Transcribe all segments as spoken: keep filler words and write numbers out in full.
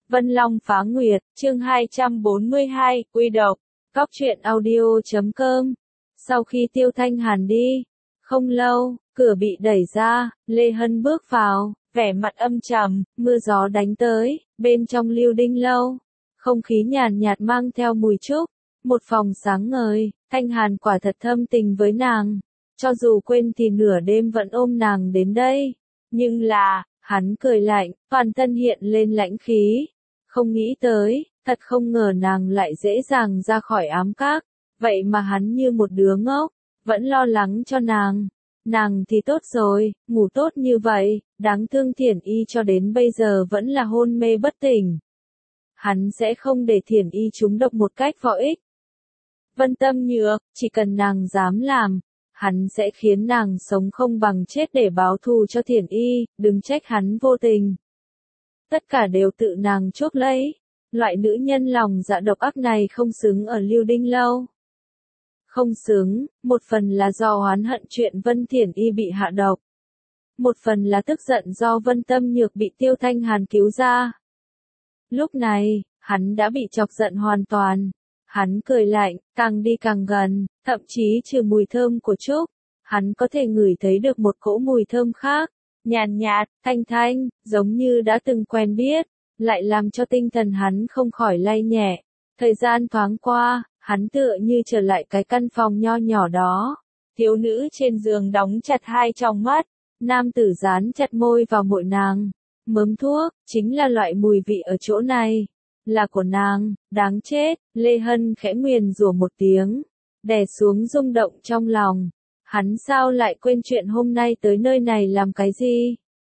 Vân Long Phá Nguyệt, chương hai trăm bốn mươi hai, Quy Độc, Cóc truyện audio chấm com. Sau khi Tiêu Thanh Hàn đi, không lâu, cửa bị đẩy ra, Lê Hân bước vào, vẻ mặt âm trầm, mưa gió đánh tới, bên trong Lưu Đinh lâu, không khí nhàn nhạt mang theo mùi trúc, một phòng sáng ngời, Thanh Hàn quả thật thâm tình với nàng, cho dù quên thì nửa đêm vẫn ôm nàng đến đây, nhưng là, hắn cười lạnh, toàn thân hiện lên lãnh khí. Không nghĩ tới, thật không ngờ nàng lại dễ dàng ra khỏi ám các, vậy mà hắn như một đứa ngốc, vẫn lo lắng cho nàng. Nàng thì tốt rồi, ngủ tốt như vậy, đáng thương Thiển Y cho đến bây giờ vẫn là hôn mê bất tỉnh. Hắn sẽ không để Thiển Y trúng độc một cách vô ích. Vân Tâm Nhược, chỉ cần nàng dám làm, hắn sẽ khiến nàng sống không bằng chết để báo thù cho Thiển Y, đừng trách hắn vô tình. Tất cả đều tự nàng chuốc lấy, loại nữ nhân lòng dạ độc ác này không xứng ở Lưu Đinh lâu. Không xứng, một phần là do oán hận chuyện Vân Thiển Y bị hạ độc. Một phần là tức giận do Vân Tâm Nhược bị Tiêu Thanh Hàn cứu ra. Lúc này, hắn đã bị chọc giận hoàn toàn. Hắn cười lạnh, càng đi càng gần, thậm chí trừ mùi thơm của trúc, hắn có thể ngửi thấy được một cỗ mùi thơm khác, nhàn nhạt, thanh thanh, giống như đã từng quen biết, lại làm cho tinh thần hắn không khỏi lay nhẹ. Thời gian thoáng qua, hắn tựa như trở lại cái căn phòng nho nhỏ đó. Thiếu nữ trên giường đóng chặt hai tròng mắt, nam tử dán chặt môi vào môi nàng. Mớm thuốc, chính là loại mùi vị ở chỗ này. Là của nàng, đáng chết, Lê Hân khẽ nguyền rủa một tiếng, đè xuống rung động trong lòng. Hắn sao lại quên chuyện hôm nay tới nơi này làm cái gì?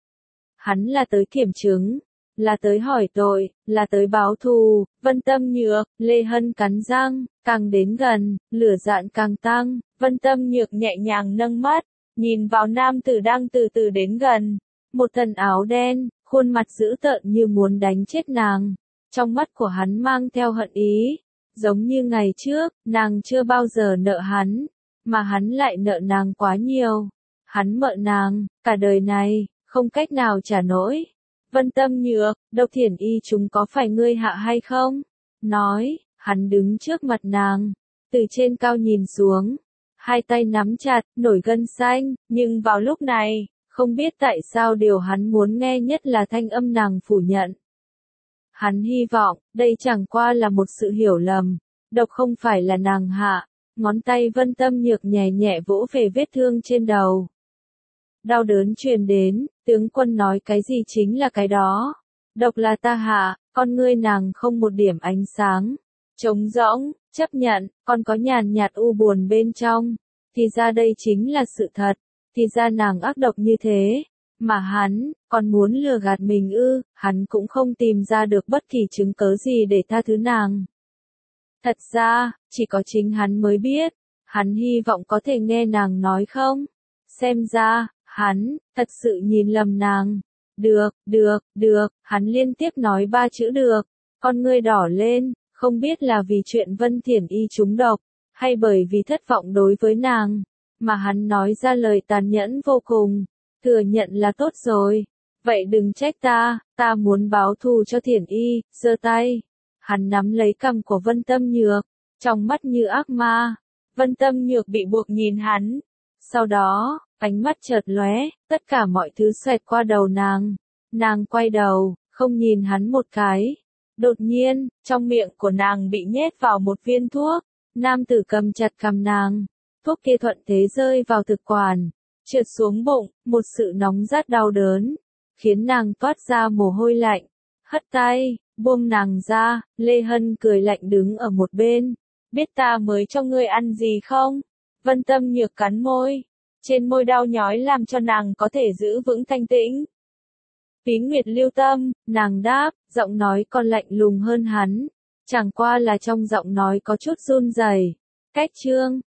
Hắn là tới kiểm chứng, là tới hỏi tội, là tới báo thù. Vân Tâm Nhược, Lê Hân cắn răng, càng đến gần, lửa giận càng tăng. Vân Tâm Nhược nhẹ nhàng nâng mắt, nhìn vào nam tử đang từ từ đến gần. Một thân áo đen, khuôn mặt dữ tợn như muốn đánh chết nàng. Trong mắt của hắn mang theo hận ý, giống như ngày trước, nàng chưa bao giờ nợ hắn, mà hắn lại nợ nàng quá nhiều. Hắn mợ nàng, cả đời này, không cách nào trả nổi. Vân Tâm Nhược, Độc Thiển Y chúng có phải ngươi hạ hay không? Nói, hắn đứng trước mặt nàng, từ trên cao nhìn xuống, hai tay nắm chặt, nổi gân xanh, nhưng vào lúc này, không biết tại sao điều hắn muốn nghe nhất là thanh âm nàng phủ nhận. Hắn hy vọng, đây chẳng qua là một sự hiểu lầm, độc không phải là nàng hạ. Ngón tay Vân Tâm Nhược nhẹ nhẹ vỗ về vết thương trên đầu. Đau đớn truyền đến, tướng quân nói cái gì chính là cái đó. Độc là ta hạ, con ngươi nàng không một điểm ánh sáng. Trống rỗng, chấp nhận, còn có nhàn nhạt u buồn bên trong. Thì ra đây chính là sự thật. Thì ra nàng ác độc như thế. Mà hắn, còn muốn lừa gạt mình ư, hắn cũng không tìm ra được bất kỳ chứng cớ gì để tha thứ nàng. Thật ra, chỉ có chính hắn mới biết, hắn hy vọng có thể nghe nàng nói không. Xem ra, hắn, thật sự nhìn lầm nàng. Được, được, được, hắn liên tiếp nói ba chữ được, con ngươi đỏ lên, không biết là vì chuyện Vân Thiển Y trúng độc, hay bởi vì thất vọng đối với nàng, mà hắn nói ra lời tàn nhẫn vô cùng. Thừa nhận là tốt rồi, vậy đừng trách ta, ta muốn báo thù cho Thiển Y. Giơ tay, hắn nắm lấy cằm của Vân Tâm Nhược, trong mắt như ác ma. Vân Tâm Nhược bị buộc nhìn hắn, sau đó, ánh mắt chợt lóe, tất cả mọi thứ xoẹt qua đầu nàng. Nàng quay đầu, không nhìn hắn một cái. Đột nhiên, trong miệng của nàng bị nhét vào một viên thuốc, nam tử cầm chặt cằm nàng, thuốc kia thuận thế rơi vào thực quản. Trượt xuống bụng, một sự nóng rát đau đớn, khiến nàng toát ra mồ hôi lạnh. Hất tay, buông nàng ra, Lê Hân cười lạnh đứng ở một bên. Biết ta mới cho ngươi ăn gì không? Vân Tâm Nhược cắn môi, trên môi đau nhói làm cho nàng có thể giữ vững thanh tĩnh. Phí Nguyệt lưu tâm, nàng đáp, giọng nói còn lạnh lùng hơn hắn. Chẳng qua là trong giọng nói có chút run rẩy. Cách chương,